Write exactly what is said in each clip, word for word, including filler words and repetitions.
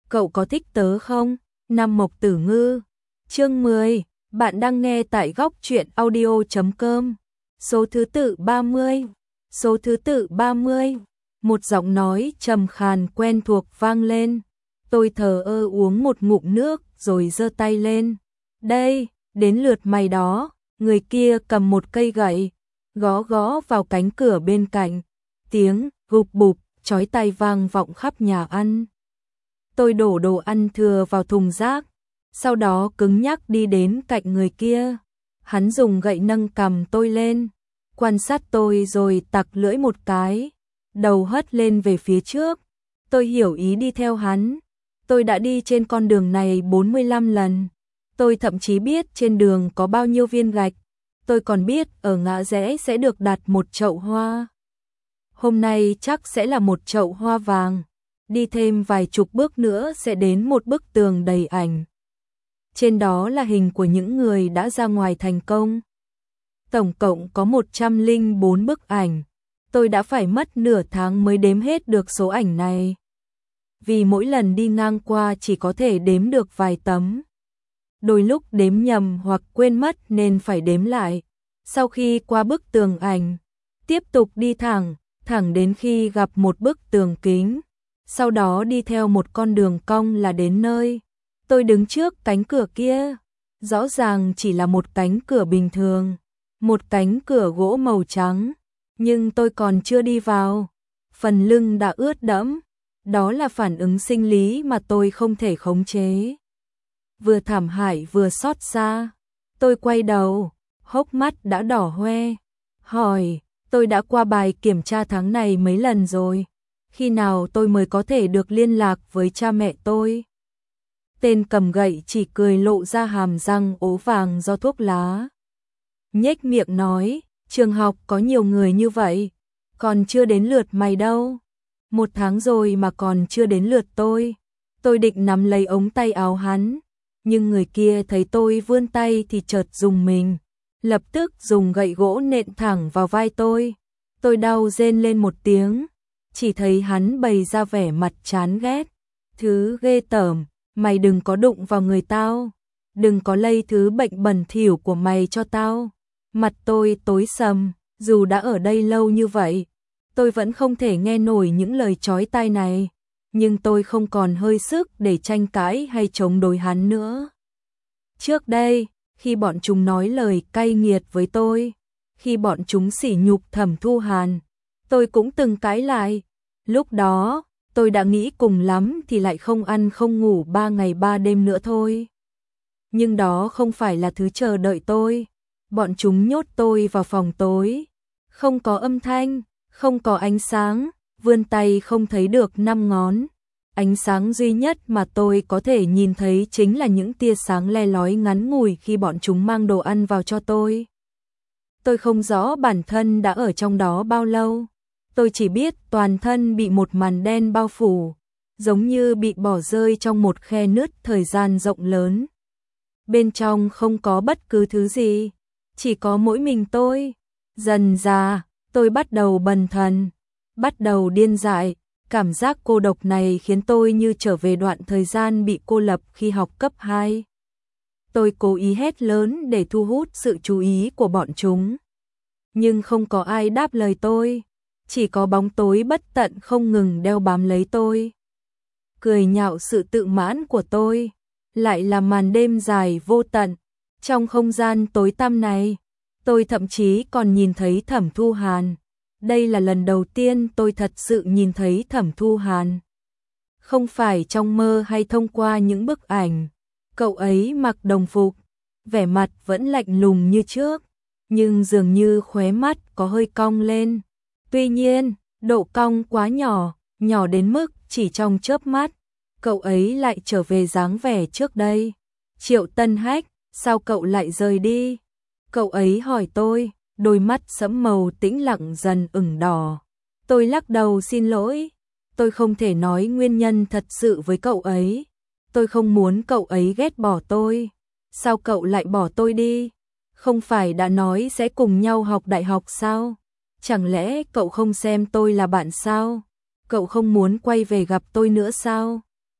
cậu có thích tớ không? Nam Mộc Tử Ngư. Chương mười, bạn đang nghe tại góc truyện audio chấm com. Số thứ tự ba mươi. Số thứ tự ba mươi. Một giọng nói trầm khàn quen thuộc vang lên. Tôi thờ ơ uống một ngụm nước rồi giơ tay lên. Đây, đến lượt mày đó. Người kia cầm một cây gậy, gõ gõ vào cánh cửa bên cạnh. Tiếng gục bụp chói tai vang vọng khắp nhà ăn. Tôi đổ đồ ăn thừa vào thùng rác, sau đó cứng nhắc đi đến cạnh người kia. Hắn dùng gậy nâng cằm tôi lên, quan sát tôi rồi tặc lưỡi một cái, đầu hất lên về phía trước. Tôi hiểu ý đi theo hắn. Tôi đã đi trên con đường này bốn mươi lăm lần. Tôi thậm chí biết trên đường có bao nhiêu viên gạch. Tôi còn biết ở ngã rẽ sẽ được đặt một chậu hoa. Hôm nay chắc sẽ là một chậu hoa vàng. Đi thêm vài chục bước nữa sẽ đến một bức tường đầy ảnh. Trên đó là hình của những người đã ra ngoài thành công. Tổng cộng có một trăm lẻ bốn bức ảnh. Tôi đã phải mất nửa tháng mới đếm hết được số ảnh này. Vì mỗi lần đi ngang qua chỉ có thể đếm được vài tấm. Đôi lúc đếm nhầm hoặc quên mất nên phải đếm lại. Sau khi qua bức tường ảnh, tiếp tục đi thẳng, thẳng đến khi gặp một bức tường kính. Sau đó đi theo một con đường cong là đến nơi. Tôi đứng trước cánh cửa kia. Rõ ràng chỉ là một cánh cửa bình thường. Một cánh cửa gỗ màu trắng. Nhưng tôi còn chưa đi vào. Phần lưng đã ướt đẫm. Đó là phản ứng sinh lý mà tôi không thể khống chế. Vừa thảm hại vừa xót xa. Tôi quay đầu, hốc mắt đã đỏ hoe. Hỏi, tôi đã qua bài kiểm tra tháng này mấy lần rồi. Khi nào tôi mới có thể được liên lạc với cha mẹ tôi? Tên cầm gậy chỉ cười lộ ra hàm răng ố vàng do thuốc lá. Nhếch miệng nói, trường học có nhiều người như vậy, còn chưa đến lượt mày đâu. Một tháng rồi mà còn chưa đến lượt tôi. Tôi định nắm lấy ống tay áo hắn, nhưng người kia thấy tôi vươn tay thì chợt dùng mình, lập tức dùng gậy gỗ nện thẳng vào vai tôi. Tôi đau rên lên một tiếng, chỉ thấy hắn bày ra vẻ mặt chán ghét. Thứ ghê tởm, mày đừng có đụng vào người tao, đừng có lây thứ bệnh bẩn thỉu của mày cho tao. Mặt tôi tối sầm, dù đã ở đây lâu như vậy, tôi vẫn không thể nghe nổi những lời chói tai này, nhưng tôi không còn hơi sức để tranh cãi hay chống đối hắn nữa. Trước đây, khi bọn chúng nói lời cay nghiệt với tôi, khi bọn chúng sỉ nhục Thẩm Thu Hàn, tôi cũng từng cãi lại. Lúc đó, tôi đã nghĩ cùng lắm thì lại không ăn không ngủ ba ngày ba đêm nữa thôi. Nhưng đó không phải là thứ chờ đợi tôi. Bọn chúng nhốt tôi vào phòng tối, không có âm thanh, không có ánh sáng, vươn tay không thấy được năm ngón. Ánh sáng duy nhất mà tôi có thể nhìn thấy chính là những tia sáng le lói ngắn ngủi khi bọn chúng mang đồ ăn vào cho tôi. Tôi không rõ bản thân đã ở trong đó bao lâu. Tôi chỉ biết toàn thân bị một màn đen bao phủ, giống như bị bỏ rơi trong một khe nứt thời gian rộng lớn. Bên trong không có bất cứ thứ gì, chỉ có mỗi mình tôi. Dần dà, tôi bắt đầu bần thần, bắt đầu điên dại. Cảm giác cô độc này khiến tôi như trở về đoạn thời gian bị cô lập khi học cấp hai. Tôi cố ý hét lớn để thu hút sự chú ý của bọn chúng. Nhưng không có ai đáp lời tôi, chỉ có bóng tối bất tận không ngừng đeo bám lấy tôi. Cười nhạo sự tự mãn của tôi, lại là màn đêm dài vô tận. Trong không gian tối tăm này, tôi thậm chí còn nhìn thấy Thẩm Thu Hàn. Đây là lần đầu tiên tôi thật sự nhìn thấy Thẩm Thu Hàn. Không phải trong mơ hay thông qua những bức ảnh. Cậu ấy mặc đồng phục, vẻ mặt vẫn lạnh lùng như trước, nhưng dường như khóe mắt có hơi cong lên. Tuy nhiên, độ cong quá nhỏ, nhỏ đến mức chỉ trong chớp mắt, cậu ấy lại trở về dáng vẻ trước đây. Triệu Tân Hách, sao cậu lại rời đi? Cậu ấy hỏi tôi, đôi mắt sẫm màu tĩnh lặng dần ửng đỏ. Tôi lắc đầu xin lỗi, tôi không thể nói nguyên nhân thật sự với cậu ấy. Tôi không muốn cậu ấy ghét bỏ tôi. Sao cậu lại bỏ tôi đi? Không phải đã nói sẽ cùng nhau học đại học sao? Chẳng lẽ cậu không xem tôi là bạn sao? Cậu không muốn quay về gặp tôi nữa sao?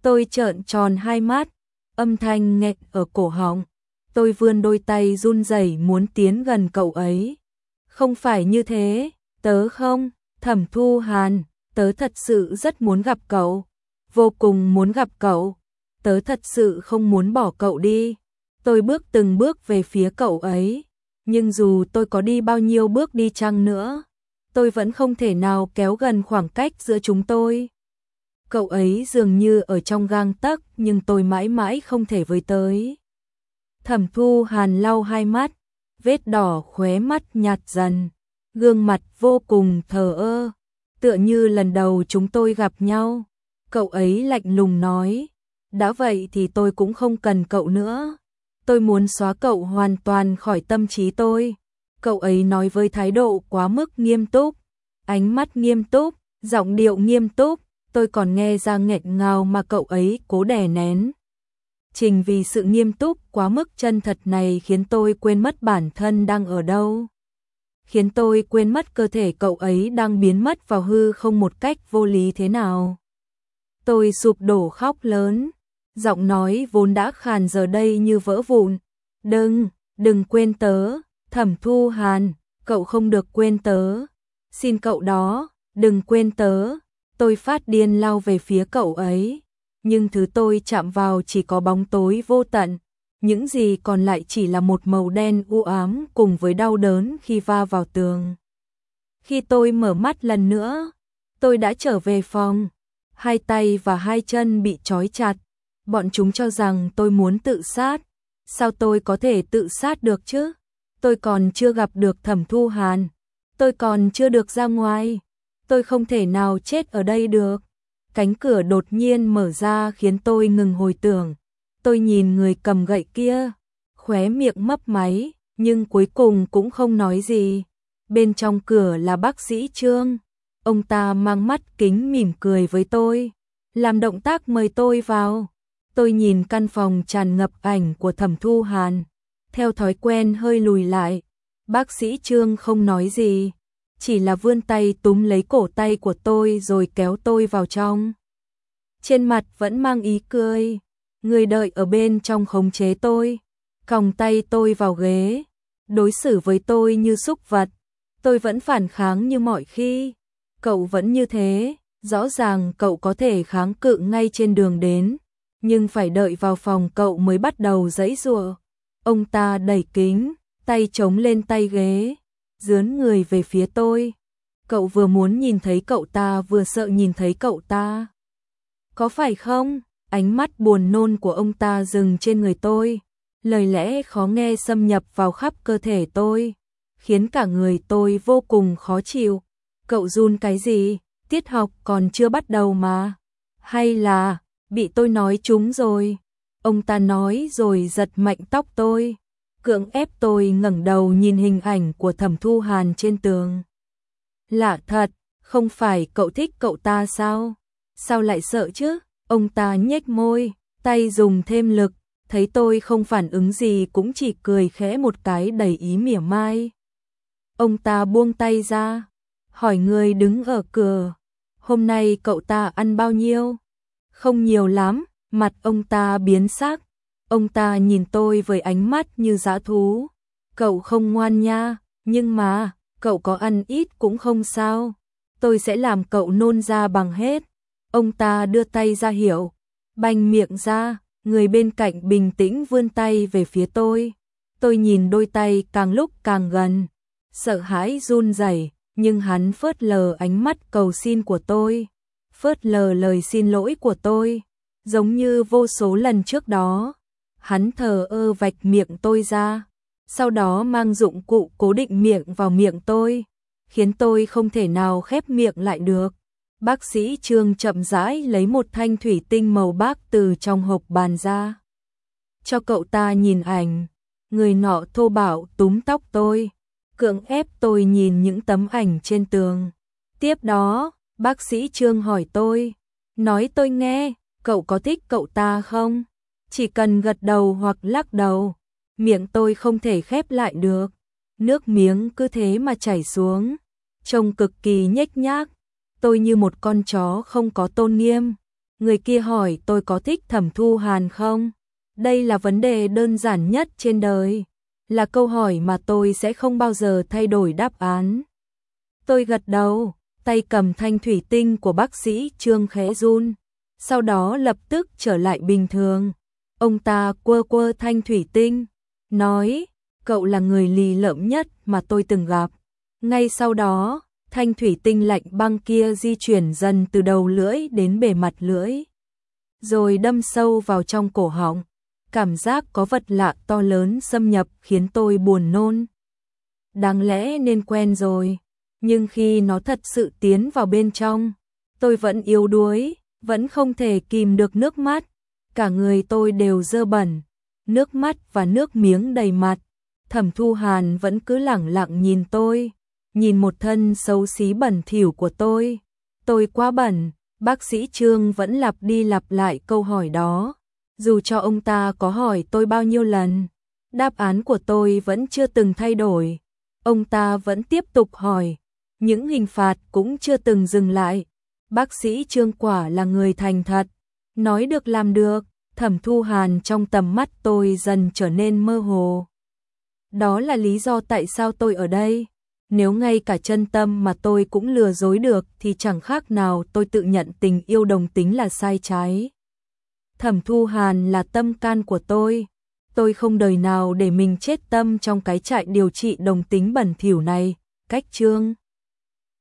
Tôi trợn tròn hai mắt, âm thanh nghẹt ở cổ họng. Tôi vươn đôi tay run rẩy muốn tiến gần cậu ấy. Không phải như thế, tớ không, Thẩm Thu Hàn, tớ thật sự rất muốn gặp cậu, vô cùng muốn gặp cậu, tớ thật sự không muốn bỏ cậu đi. Tôi bước từng bước về phía cậu ấy, nhưng dù tôi có đi bao nhiêu bước đi chăng nữa, tôi vẫn không thể nào kéo gần khoảng cách giữa chúng tôi. Cậu ấy dường như ở trong gang tấc, nhưng tôi mãi mãi không thể với tới. Thẩm Thu Hàn lau hai mắt, vết đỏ khóe mắt nhạt dần, gương mặt vô cùng thờ ơ, tựa như lần đầu chúng tôi gặp nhau. Cậu ấy lạnh lùng nói, đã vậy thì tôi cũng không cần cậu nữa. Tôi muốn xóa cậu hoàn toàn khỏi tâm trí tôi. Cậu ấy nói với thái độ quá mức nghiêm túc, ánh mắt nghiêm túc, giọng điệu nghiêm túc, tôi còn nghe ra nghẹn ngào mà cậu ấy cố đè nén. Chính vì sự nghiêm túc quá mức chân thật này khiến tôi quên mất bản thân đang ở đâu. Khiến tôi quên mất cơ thể cậu ấy đang biến mất vào hư không một cách vô lý thế nào. Tôi sụp đổ khóc lớn, giọng nói vốn đã khàn giờ đây như vỡ vụn. Đừng, đừng quên tớ, Thẩm Thu Hàn, cậu không được quên tớ. Xin cậu đó, đừng quên tớ. Tôi phát điên lao về phía cậu ấy, nhưng thứ tôi chạm vào chỉ có bóng tối vô tận. Những gì còn lại chỉ là một màu đen u ám cùng với đau đớn khi va vào tường. Khi tôi mở mắt lần nữa, tôi đã trở về phòng. Hai tay và hai chân bị trói chặt. Bọn chúng cho rằng tôi muốn tự sát. Sao tôi có thể tự sát được chứ? Tôi còn chưa gặp được Thẩm Thu Hàn. Tôi còn chưa được ra ngoài. Tôi không thể nào chết ở đây được. Cánh cửa đột nhiên mở ra khiến tôi ngừng hồi tưởng. Tôi nhìn người cầm gậy kia, khóe miệng mấp máy, nhưng cuối cùng cũng không nói gì. Bên trong cửa là bác sĩ Trương. Ông ta mang mắt kính mỉm cười với tôi, làm động tác mời tôi vào. Tôi nhìn căn phòng tràn ngập ảnh của Thẩm Thu Hàn, theo thói quen hơi lùi lại. Bác sĩ Trương không nói gì, chỉ là vươn tay túm lấy cổ tay của tôi rồi kéo tôi vào trong. Trên mặt vẫn mang ý cười. Người đợi ở bên trong khống chế tôi, còng tay tôi vào ghế, đối xử với tôi như súc vật. Tôi vẫn phản kháng như mọi khi. Cậu vẫn như thế, rõ ràng cậu có thể kháng cự ngay trên đường đến, nhưng phải đợi vào phòng cậu mới bắt đầu giãy giụa. Ông ta đẩy kính, tay chống lên tay ghế, dướn người về phía tôi. Cậu vừa muốn nhìn thấy cậu ta vừa sợ nhìn thấy cậu ta. Có phải không? Ánh mắt buồn nôn của ông ta dừng trên người tôi, lời lẽ khó nghe xâm nhập vào khắp cơ thể tôi, khiến cả người tôi vô cùng khó chịu. Cậu run cái gì? Tiết học còn chưa bắt đầu mà. Hay là bị tôi nói trúng rồi? Ông ta nói rồi giật mạnh tóc tôi, cưỡng ép tôi ngẩng đầu nhìn hình ảnh của Thẩm Thu Hàn trên tường. Lạ thật, không phải cậu thích cậu ta sao? Sao lại sợ chứ? Ông ta nhếch môi, tay dùng thêm lực, thấy tôi không phản ứng gì cũng chỉ cười khẽ một cái đầy ý mỉa mai. Ông ta buông tay ra, hỏi người đứng ở cửa, hôm nay cậu ta ăn bao nhiêu? Không nhiều lắm, mặt ông ta biến sắc. Ông ta nhìn tôi với ánh mắt như dã thú. Cậu không ngoan nha, nhưng mà, cậu có ăn ít cũng không sao. Tôi sẽ làm cậu nôn ra bằng hết. Ông ta đưa tay ra hiệu, bành miệng ra, người bên cạnh bình tĩnh vươn tay về phía tôi. Tôi nhìn đôi tay càng lúc càng gần, sợ hãi run rẩy, nhưng hắn phớt lờ ánh mắt cầu xin của tôi, phớt lờ lời xin lỗi của tôi, giống như vô số lần trước đó. Hắn thờ ơ vạch miệng tôi ra, sau đó mang dụng cụ cố định miệng vào miệng tôi, khiến tôi không thể nào khép miệng lại được. Bác sĩ Trương chậm rãi lấy một thanh thủy tinh màu bạc từ trong hộp bàn ra. Cho cậu ta nhìn ảnh, người nọ thô bạo túm tóc tôi, cưỡng ép tôi nhìn những tấm ảnh trên tường. Tiếp đó, bác sĩ Trương hỏi tôi, nói tôi nghe, cậu có thích cậu ta không? Chỉ cần gật đầu hoặc lắc đầu, miệng tôi không thể khép lại được, nước miếng cứ thế mà chảy xuống, trông cực kỳ nhếch nhác. Tôi như một con chó không có tôn nghiêm, Người kia hỏi tôi có thích Thẩm Thu Hàn không? Đây là vấn đề đơn giản nhất trên đời, là câu hỏi mà tôi sẽ không bao giờ thay đổi đáp án. Tôi gật đầu, tay cầm thanh thủy tinh của bác sĩ Trương khẽ run, sau đó lập tức trở lại bình thường. Ông ta quơ quơ thanh thủy tinh, nói, cậu là người lì lợm nhất mà tôi từng gặp. Ngay sau đó, thanh thủy tinh lạnh băng kia di chuyển dần từ đầu lưỡi đến bề mặt lưỡi, rồi đâm sâu vào trong cổ họng. Cảm giác có vật lạ to lớn xâm nhập khiến tôi buồn nôn. Đáng lẽ nên quen rồi, nhưng khi nó thật sự tiến vào bên trong, tôi vẫn yếu đuối, vẫn không thể kìm được nước mắt. Cả người tôi đều dơ bẩn, nước mắt và nước miếng đầy mặt. Thẩm Thu Hàn vẫn cứ lẳng lặng nhìn tôi, nhìn một thân xấu xí bẩn thỉu của tôi. Tôi quá bẩn, bác sĩ Trương vẫn lặp đi lặp lại câu hỏi đó. Dù cho ông ta có hỏi tôi bao nhiêu lần, đáp án của tôi vẫn chưa từng thay đổi. Ông ta vẫn tiếp tục hỏi, những hình phạt cũng chưa từng dừng lại. Bác sĩ Trương quả là người thành thật, nói được làm được. Thẩm Thu Hàn trong tầm mắt tôi dần trở nên mơ hồ. Đó là lý do tại sao tôi ở đây. Nếu ngay cả chân tâm mà tôi cũng lừa dối được thì chẳng khác nào tôi tự nhận tình yêu đồng tính là sai trái. Thẩm Thu Hàn là tâm can của tôi. Tôi không đời nào để mình chết tâm trong cái trại điều trị đồng tính bẩn thỉu này. Cách Trương